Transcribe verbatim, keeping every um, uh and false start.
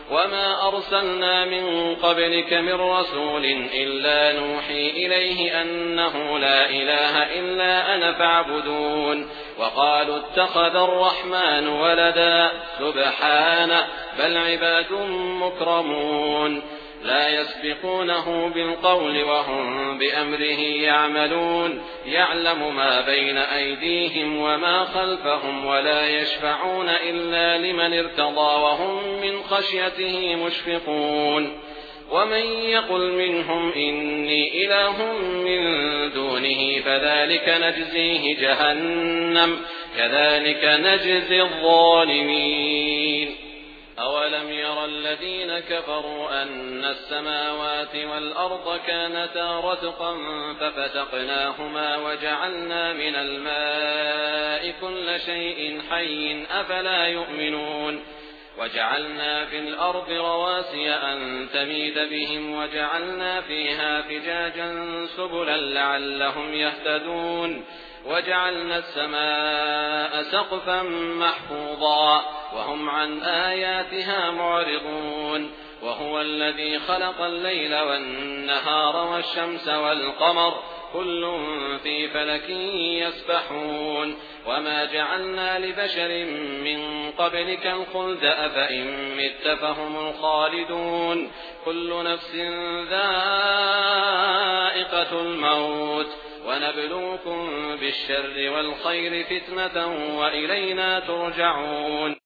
وما أرسلنا من قبلك من رسول إلا نوحي إليه أنه لا إله إلا أنا فاعبدون وقالوا اتخذ الرحمن ولدا سبحانه بل عباد مكرمون لا يسبقونه بالقول وهم بأمره يعملون يعلم ما بين أيديهم وما خلفهم ولا يشفعون إلا لمن ارتضى وهم من خشيته مشفقون ومن يقل منهم إني إله من دونه فذلك نجزيه جهنم كذلك نجزي الظالمين أولم ير الذين كفروا أن السماوات والأرض كانتا رتقا ففتقناهما وجعلنا من الماء كل شيء حي أفلا يؤمنون وجعلنا في الأرض رواسي أن تميد بهم وجعلنا فيها فجاجا سبلا لعلهم يهتدون وجعلنا السماء سقفا محفوظا وهم عن آياتها معرضون وهو الذي خلق الليل والنهار والشمس والقمر كل في فلك يسبحون وما جعلنا لبشر من قبلك الخلد أفإن مت فهم الخالدون كل نفس ذائقة الموت ونبلوكم بالشر والخير فتنة وإلينا ترجعون